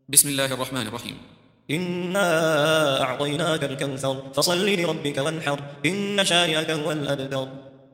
بسم الله الرحمن الرحيم. إنا أعطيناك الكوثر فصل لربك وانحر إن شانئك هو الأبتر.